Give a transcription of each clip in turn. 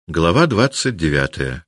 Глава 29.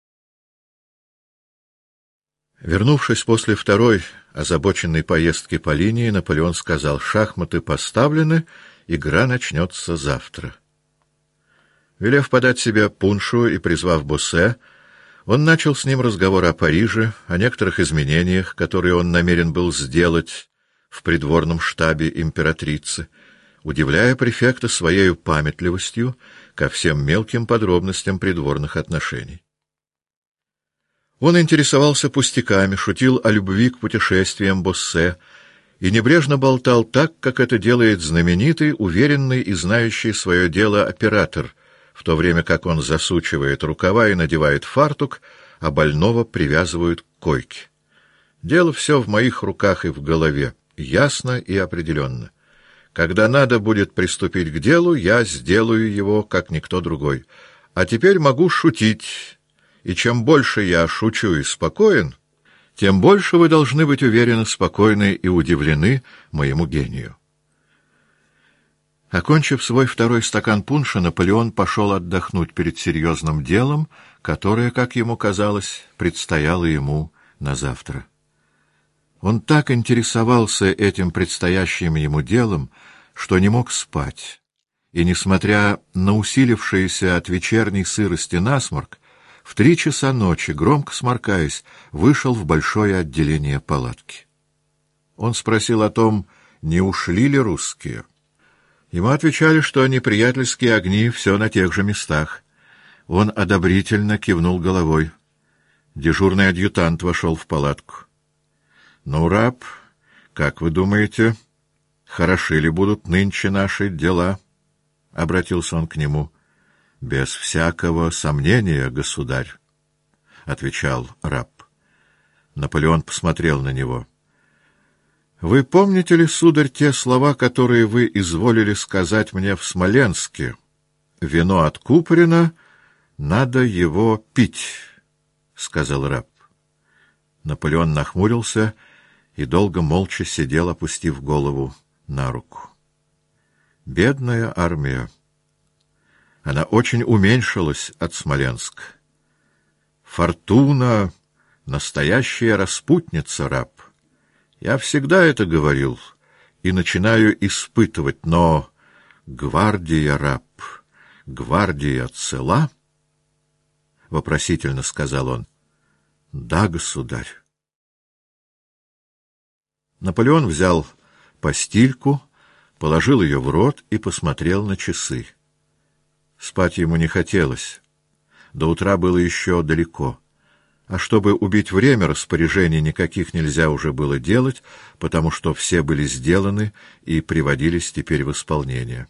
Вернувшись после второй озабоченной поездки по линии, Наполеон сказал: «Шахматы поставлены, игра начнется завтра». Велев подать себе пуншу и призвав Боссе, он начал с ним разговор о Париже, о некоторых изменениях, которые он намерен был сделать в придворном штабе императрицы, удивляя префекта своею памятливостью ко всем мелким подробностям придворных отношений. Он интересовался пустяками, шутил о любви к путешествиям Боссе и небрежно болтал так, как это делает знаменитый, уверенный и знающий свое дело оператор, в то время как он засучивает рукава и надевает фартук, а больного привязывают к койке. Дело все в моих руках и в голове, ясно и определенно. Когда надо будет приступить к делу, я сделаю его, как никто другой. А теперь могу шутить, и чем больше я шучу и спокоен, тем больше вы должны быть уверены, спокойны и удивлены моему гению». Окончив свой второй стакан пунша, Наполеон пошел отдохнуть перед серьезным делом, которое, как ему казалось, предстояло ему на завтра. Он так интересовался этим предстоящим ему делом, что не мог спать, и, несмотря на усилившийся от вечерней сырости насморк, в 3 часа ночи, громко сморкаясь, вышел в большое отделение палатки. Он спросил о том, не ушли ли русские. Ему отвечали, что неприятельские огни все на тех же местах. Он одобрительно кивнул головой. Дежурный адъютант вошел в палатку. «Ну, раб, как вы думаете, хороши ли будут нынче наши дела?» — обратился он к нему. «Без всякого сомнения, государь», — отвечал раб. Наполеон посмотрел на него. «Вы помните ли, сударь, те слова, которые вы изволили сказать мне в Смоленске? Вино откупорено, надо его пить», — сказал раб. Наполеон нахмурился и долго молча сидел, опустив голову на руку. Бедная армия! Она очень уменьшилась от Смоленска. Фортуна — настоящая распутница, раб. Я всегда это говорил и начинаю испытывать, но гвардия, раб, гвардия цела? — вопросительно сказал он. — Да, государь. Наполеон взял постильку, положил ее в рот и посмотрел на часы. Спать ему не хотелось. До утра было еще далеко. А чтобы убить время, распоряжений никаких нельзя уже было делать, потому что все были сделаны и приводились теперь в исполнение.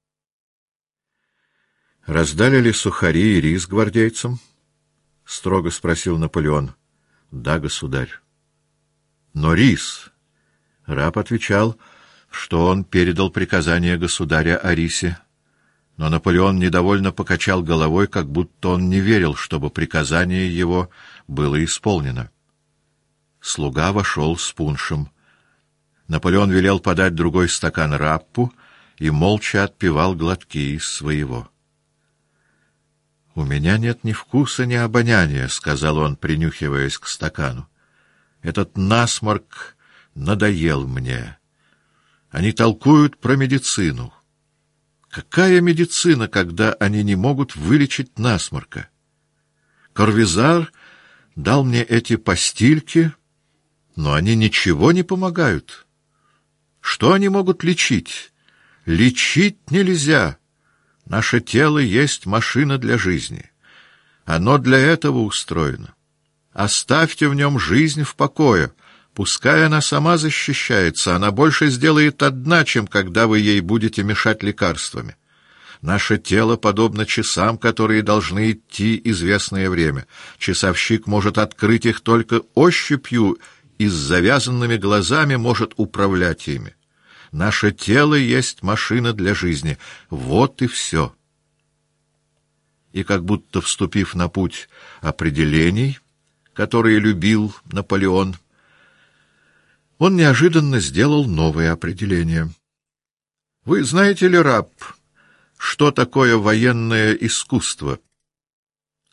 «Раздали ли сухари и рис гвардейцам?» — строго спросил Наполеон. «Да, государь». «Но рис...» Раб отвечал, что он передал приказание государя о рисе. Но Наполеон недовольно покачал головой, как будто он не верил, чтобы приказание его было исполнено. Слуга вошел с пуншем. Наполеон велел подать другой стакан рабу и молча отпивал глотки из своего. «У меня нет ни вкуса, ни обоняния», — сказал он, принюхиваясь к стакану. «Этот насморк надоел мне. Они толкуют про медицину. Какая медицина, когда они не могут вылечить насморка? Корвизар дал мне эти постильки, но они ничего не помогают. Что они могут лечить? Лечить нельзя. Наше тело есть машина для жизни. Оно для этого устроено. Оставьте в нем жизнь в покое. Пускай она сама защищается, она больше сделает одна, чем когда вы ей будете мешать лекарствами. Наше тело подобно часам, которые должны идти известное время. Часовщик может открыть их только ощупью и с завязанными глазами может управлять ими. Наше тело есть машина для жизни. Вот и все». И как будто вступив на путь определений, которые любил Наполеон, он неожиданно сделал новое определение. «Вы знаете ли, раб, что такое военное искусство?»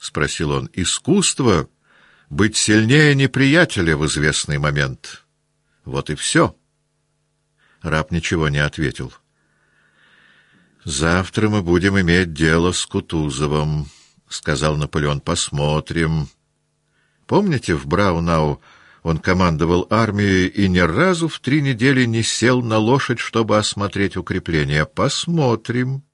спросил он. — Искусство — быть сильнее неприятеля в известный момент. Вот и все. Раб ничего не ответил. — Завтра мы будем иметь дело с Кутузовым, — сказал Наполеон. — Посмотрим. Помните, в Браунау он командовал армией и ни разу в 3 недели не сел на лошадь, чтобы осмотреть укрепления. Посмотрим.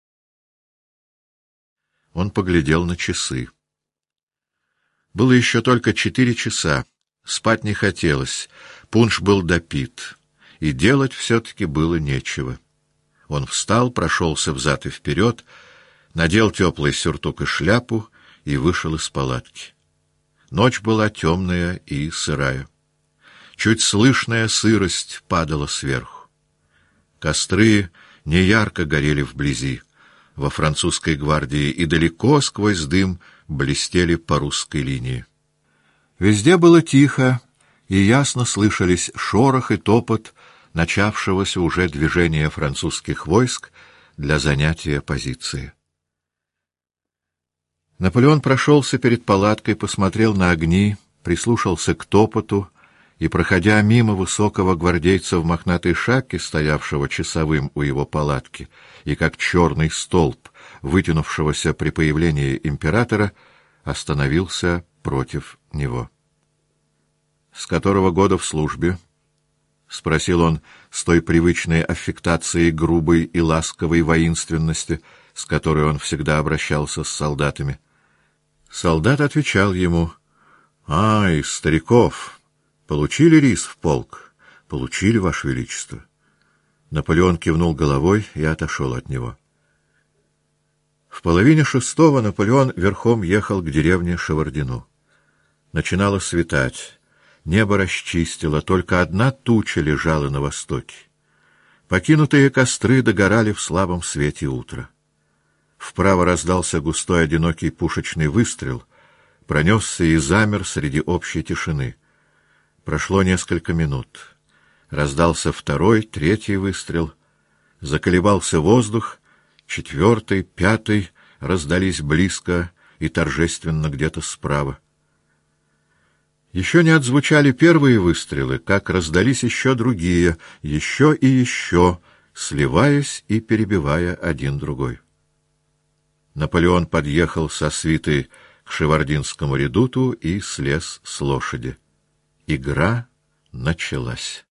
Он поглядел на часы. Было еще только 4 часа. Спать не хотелось. Пунш был допит. И делать все-таки было нечего. Он встал, прошелся взад и вперед, надел теплый сюртук и шляпу и вышел из палатки. Ночь была темная и сырая. Чуть слышная сырость падала сверху. Костры неярко горели вблизи, во французской гвардии, и далеко сквозь дым блестели по русской линии. Везде было тихо, и ясно слышались шорох и топот начавшегося уже движения французских войск для занятия позиции. Наполеон прошелся перед палаткой, посмотрел на огни, прислушался к топоту и, проходя мимо высокого гвардейца в мохнатой шапке, стоявшего часовым у его палатки, и как черный столб, вытянувшегося при появлении императора, остановился против него. — С которого года в службе? — спросил он с той привычной аффектацией грубой и ласковой воинственности, с которой он всегда обращался с солдатами. Солдат отвечал ему: — из стариков. Получили рис в полк? — Получили, Ваше Величество. Наполеон кивнул головой и отошел от него. В 5:30 Наполеон верхом ехал к деревне Шевардино. Начинало светать. Небо расчистило, только одна туча лежала на востоке. Покинутые костры догорали в слабом свете утра. Вправо раздался густой одинокий пушечный выстрел, пронесся и замер среди общей тишины. Прошло несколько минут. Раздался 2-й, 3-й выстрел. Заколебался воздух, 4-й, 5-й раздались близко и торжественно где-то справа. Еще не отзвучали первые выстрелы, как раздались еще другие, еще и еще, сливаясь и перебивая один другой. Наполеон подъехал со свитой к Шевардинскому редуту и слез с лошади. Игра началась.